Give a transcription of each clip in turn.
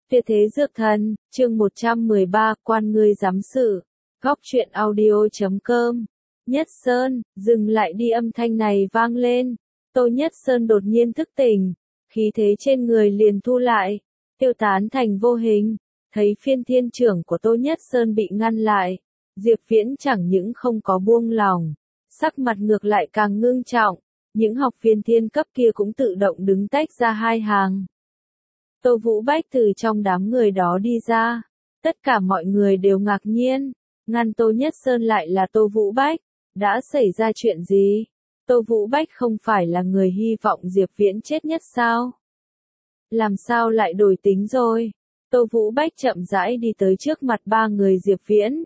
Tuyệt thế dược thần, chương 113, quan ngươi giám sự. Góc truyện audio.com. Nhất Sơn, dừng lại đi, âm thanh này vang lên. Tô Nhất Sơn đột nhiên thức tỉnh, khí thế trên người liền thu lại, tiêu tán thành vô hình. Thấy phiên thiên trưởng của Tô Nhất Sơn bị ngăn lại, Diệp Viễn chẳng những không có buông lòng, sắc mặt ngược lại càng ngưng trọng, những học viên thiên cấp kia cũng tự động đứng tách ra hai hàng. Tô Vũ Bách từ trong đám người đó đi ra, tất cả mọi người đều ngạc nhiên, ngăn Tô Nhất Sơn lại là Tô Vũ Bách, đã xảy ra chuyện gì? Tô Vũ Bách không phải là người hy vọng Diệp Viễn chết nhất sao? Làm sao lại đổi tính rồi? Tô Vũ Bách chậm rãi đi tới trước mặt ba người Diệp Viễn.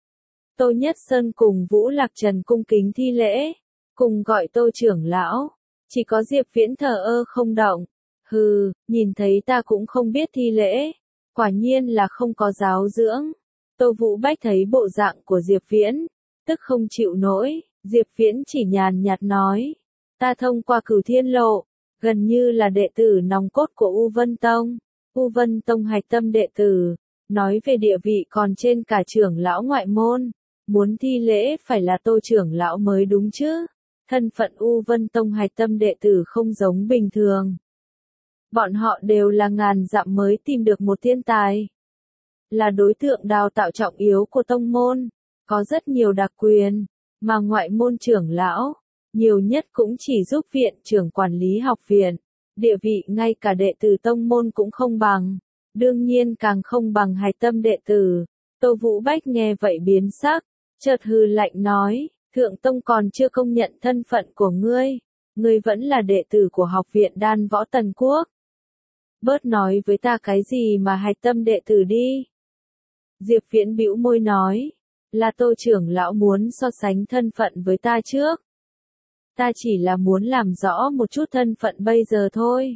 Tô Nhất Sơn cùng Vũ Lạc Trần cung kính thi lễ, cùng gọi Tô trưởng lão, chỉ có Diệp Viễn thờ ơ không động. Hừ, nhìn thấy ta cũng không biết thi lễ, quả nhiên là không có giáo dưỡng. Tô Vũ Bách thấy bộ dạng của Diệp Viễn, tức không chịu nổi, Diệp Viễn chỉ nhàn nhạt nói, ta thông qua Cửu Thiên Lộ, gần như là đệ tử nòng cốt của U Vân Tông, U Vân Tông hạch tâm đệ tử, nói về địa vị còn trên cả trưởng lão ngoại môn, muốn thi lễ phải là Tô trưởng lão mới đúng chứ, thân phận U Vân Tông hạch tâm đệ tử không giống bình thường. Bọn họ đều là ngàn dặm mới tìm được một thiên tài. Là đối tượng đào tạo trọng yếu của tông môn, có rất nhiều đặc quyền, mà ngoại môn trưởng lão, nhiều nhất cũng chỉ giúp viện trưởng quản lý học viện, địa vị ngay cả đệ tử tông môn cũng không bằng, đương nhiên càng không bằng hạch tâm đệ tử. Tô Vũ Bách nghe vậy biến sắc, chợt hừ lạnh nói, thượng tông còn chưa công nhận thân phận của ngươi vẫn là đệ tử của học viện Đan Võ Tần Quốc. Bớt nói với ta cái gì mà hạch tâm đệ tử đi. Diệp Viễn bĩu môi nói, là Tô trưởng lão muốn so sánh thân phận với ta trước. Ta chỉ là muốn làm rõ một chút thân phận bây giờ thôi.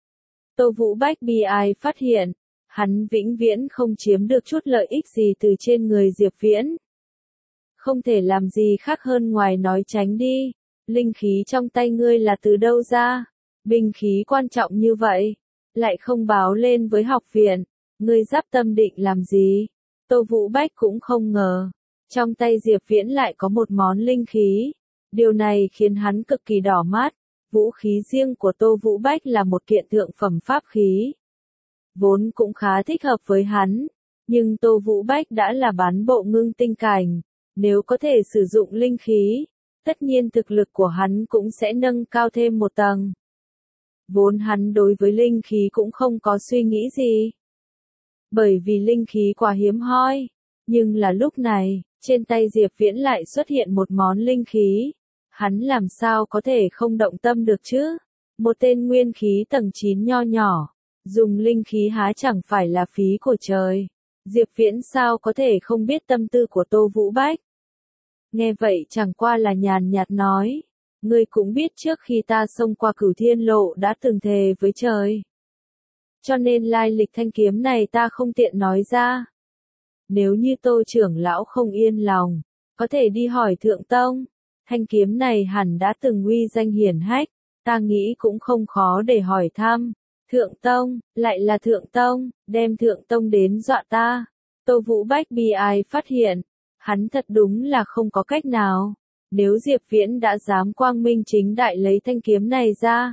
Tô Vũ Bách bi ai phát hiện, hắn vĩnh viễn không chiếm được chút lợi ích gì từ trên người Diệp Viễn. Không thể làm gì khác hơn ngoài nói tránh đi, linh khí trong tay ngươi là từ đâu ra, binh khí quan trọng như vậy, lại không báo lên với học viện, ngươi giáp tâm định làm gì? Tô Vũ Bách cũng không ngờ, trong tay Diệp Viễn lại có một món linh khí, điều này khiến hắn cực kỳ đỏ mắt, vũ khí riêng của Tô Vũ Bách là một kiện thượng phẩm pháp khí. Vốn cũng khá thích hợp với hắn, nhưng Tô Vũ Bách đã là bán bộ ngưng tinh cảnh, nếu có thể sử dụng linh khí, tất nhiên thực lực của hắn cũng sẽ nâng cao thêm một tầng. Vốn hắn đối với linh khí cũng không có suy nghĩ gì. Bởi vì linh khí quá hiếm hoi, nhưng là lúc này, trên tay Diệp Viễn lại xuất hiện một món linh khí. Hắn làm sao có thể không động tâm được chứ? Một tên nguyên khí tầng 9 nho nhỏ, dùng linh khí há chẳng phải là phí của trời. Diệp Viễn sao có thể không biết tâm tư của Tô Vũ Bách? Nghe vậy chẳng qua là nhàn nhạt nói. Ngươi cũng biết trước khi ta xông qua Cửu Thiên Lộ đã từng thề với trời. Cho nên lai lịch thanh kiếm này ta không tiện nói ra. Nếu như Tô trưởng lão không yên lòng, có thể đi hỏi thượng tông. Thanh kiếm này hẳn đã từng uy danh hiển hách, ta nghĩ cũng không khó để hỏi thăm. Thượng tông, lại là thượng tông, đem thượng tông đến dọa ta. Tô Vũ Bách bi ai phát hiện, hắn thật đúng là không có cách nào. Nếu Diệp Viễn đã dám quang minh chính đại lấy thanh kiếm này ra,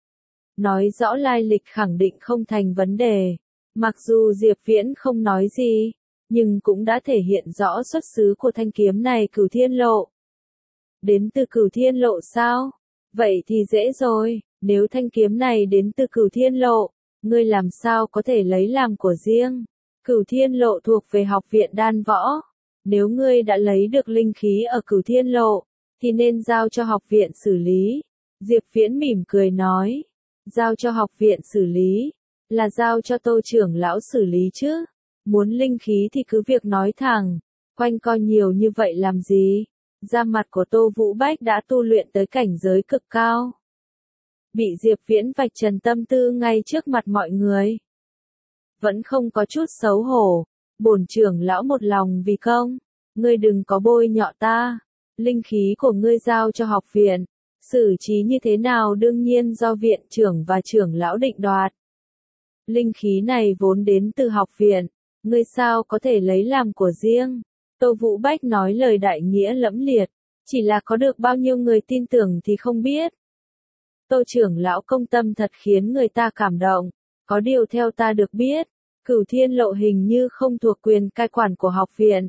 nói rõ lai lịch khẳng định không thành vấn đề. Mặc dù Diệp Viễn không nói gì, nhưng cũng đã thể hiện rõ xuất xứ của thanh kiếm này. Cửu Thiên Lộ. Đến từ Cửu Thiên Lộ sao? Vậy thì dễ rồi, nếu thanh kiếm này đến từ Cửu Thiên Lộ, ngươi làm sao có thể lấy làm của riêng? Cửu Thiên Lộ thuộc về học viện Đan Võ. Nếu ngươi đã lấy được linh khí ở Cửu Thiên Lộ, thì nên giao cho học viện xử lý. Diệp Viễn mỉm cười nói, giao cho học viện xử lý, là giao cho Tô trưởng lão xử lý chứ. Muốn linh khí thì cứ việc nói thẳng, quanh co nhiều như vậy làm gì? Da mặt của Tô Vũ Bách đã tu luyện tới cảnh giới cực cao. Bị Diệp Viễn vạch trần tâm tư ngay trước mặt mọi người. Vẫn không có chút xấu hổ. Bổn trưởng lão một lòng vì công, ngươi đừng có bôi nhọ ta. Linh khí của ngươi giao cho học viện, xử trí như thế nào đương nhiên do viện trưởng và trưởng lão định đoạt. Linh khí này vốn đến từ học viện, ngươi sao có thể lấy làm của riêng? Tô Vũ Bách nói lời đại nghĩa lẫm liệt, chỉ là có được bao nhiêu người tin tưởng thì không biết. Tô trưởng lão công tâm thật khiến người ta cảm động, có điều theo ta được biết, Cửu Thiên Lộ hình như không thuộc quyền cai quản của học viện.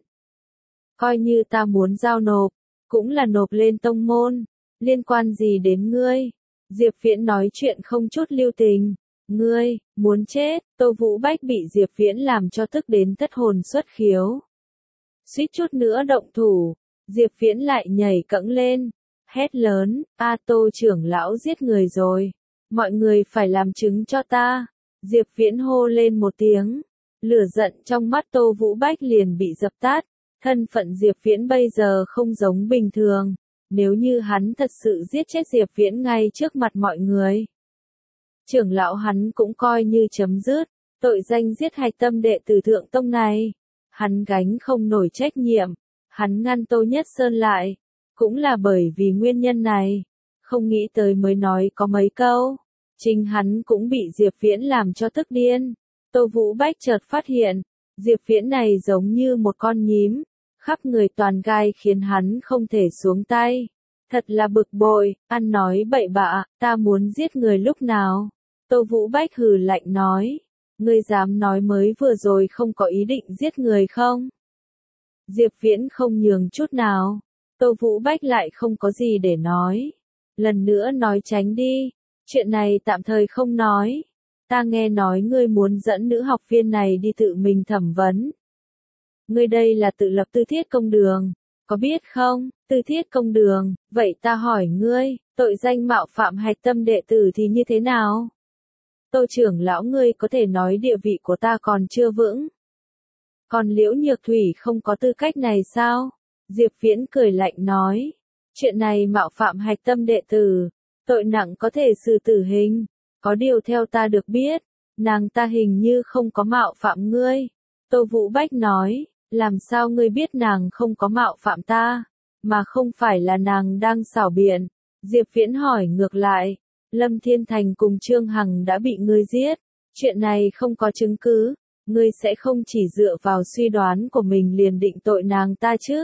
Coi như ta muốn giao nộp, cũng là nộp lên tông môn, liên quan gì đến ngươi? Diệp Viễn nói chuyện không chút lưu tình. Ngươi, muốn chết, Tô Vũ Bách bị Diệp Viễn làm cho tức đến thất hồn xuất khiếu. Suýt chút nữa động thủ, Diệp Viễn lại nhảy cẫng lên, hét lớn, Tô trưởng lão giết người rồi, mọi người phải làm chứng cho ta. Diệp Viễn hô lên một tiếng, lửa giận trong mắt Tô Vũ Bách liền bị dập tắt, thân phận Diệp Viễn bây giờ không giống bình thường, nếu như hắn thật sự giết chết Diệp Viễn ngay trước mặt mọi người. Trưởng lão hắn cũng coi như chấm dứt, tội danh giết hạch tâm đệ tử Thượng Tông này. Hắn gánh không nổi trách nhiệm, hắn ngăn Tô Nhất Sơn lại, cũng là bởi vì nguyên nhân này, không nghĩ tới mới nói có mấy câu. Chính hắn cũng bị Diệp Viễn làm cho tức điên. Tô Vũ Bách chợt phát hiện, Diệp Viễn này giống như một con nhím, khắp người toàn gai khiến hắn không thể xuống tay. Thật là bực bội, ăn nói bậy bạ, ta muốn giết người lúc nào? Tô Vũ Bách hừ lạnh nói, ngươi dám nói mới vừa rồi không có ý định giết người không? Diệp Viễn không nhường chút nào, Tô Vũ Bách lại không có gì để nói. Lần nữa nói tránh đi, chuyện này tạm thời không nói. Ta nghe nói ngươi muốn dẫn nữ học viên này đi tự mình thẩm vấn. Ngươi đây là tự lập Tư Thiết Công Đường, có biết không? Tư Thiết Công Đường, vậy ta hỏi ngươi, tội danh mạo phạm hạch tâm đệ tử thì như thế nào? Tô trưởng lão ngươi có thể nói địa vị của ta còn chưa vững. Còn Liễu Nhược Thủy không có tư cách này sao? Diệp Viễn cười lạnh nói. Chuyện này mạo phạm hạch tâm đệ tử, tội nặng có thể xử tử hình. Có điều theo ta được biết, nàng ta hình như không có mạo phạm ngươi. Tô Vũ Bách nói, làm sao ngươi biết nàng không có mạo phạm ta, mà không phải là nàng đang xảo biện? Diệp Viễn hỏi ngược lại. Lâm Thiên Thành cùng Trương Hằng đã bị ngươi giết, chuyện này không có chứng cứ, ngươi sẽ không chỉ dựa vào suy đoán của mình liền định tội nàng ta chứ?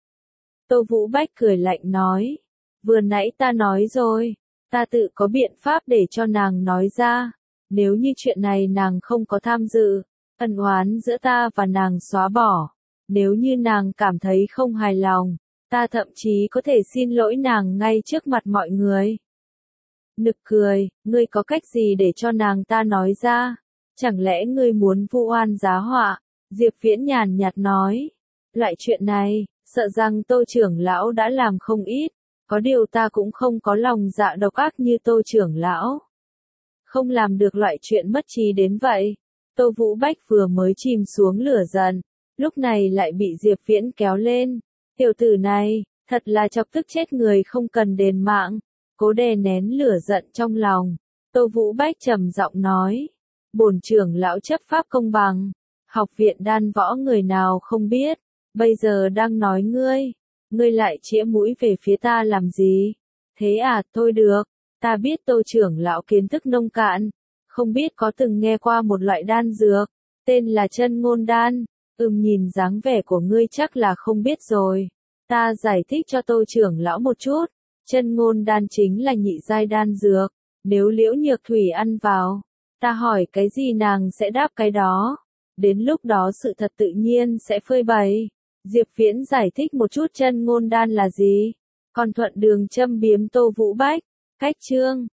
Tô Vũ Bách cười lạnh nói, vừa nãy ta nói rồi, ta tự có biện pháp để cho nàng nói ra, nếu như chuyện này nàng không có tham dự, ân oán giữa ta và nàng xóa bỏ, nếu như nàng cảm thấy không hài lòng, ta thậm chí có thể xin lỗi nàng ngay trước mặt mọi người. Nực cười, ngươi có cách gì để cho nàng ta nói ra? Chẳng lẽ ngươi muốn vu oan giá họa? Diệp Viễn nhàn nhạt nói. Loại chuyện này, sợ rằng Tô trưởng lão đã làm không ít, có điều ta cũng không có lòng dạ độc ác như Tô trưởng lão. Không làm được loại chuyện mất trí đến vậy. Tô Vũ Bách vừa mới chìm xuống lửa giận, lúc này lại bị Diệp Viễn kéo lên. Tiểu tử này, thật là chọc tức chết người không cần đền mạng. Cố đè nén lửa giận trong lòng, Tô Vũ Bách trầm giọng nói, bổn trưởng lão chấp pháp công bằng, học viện Đan Võ người nào không biết, bây giờ đang nói ngươi lại chĩa mũi về phía ta làm gì? Thế à, thôi được, ta biết Tô trưởng lão kiến thức nông cạn, không biết có từng nghe qua một loại đan dược, tên là chân ngôn đan, nhìn dáng vẻ của ngươi chắc là không biết rồi, ta giải thích cho Tô trưởng lão một chút. Chân ngôn đan chính là nhị giai đan dược, nếu Liễu Nhược Thủy ăn vào, ta hỏi cái gì nàng sẽ đáp cái đó, đến lúc đó sự thật tự nhiên sẽ phơi bày. Diệp Viễn giải thích một chút chân ngôn đan là gì, còn thuận đường châm biếm Tô Vũ Bách. Cách chương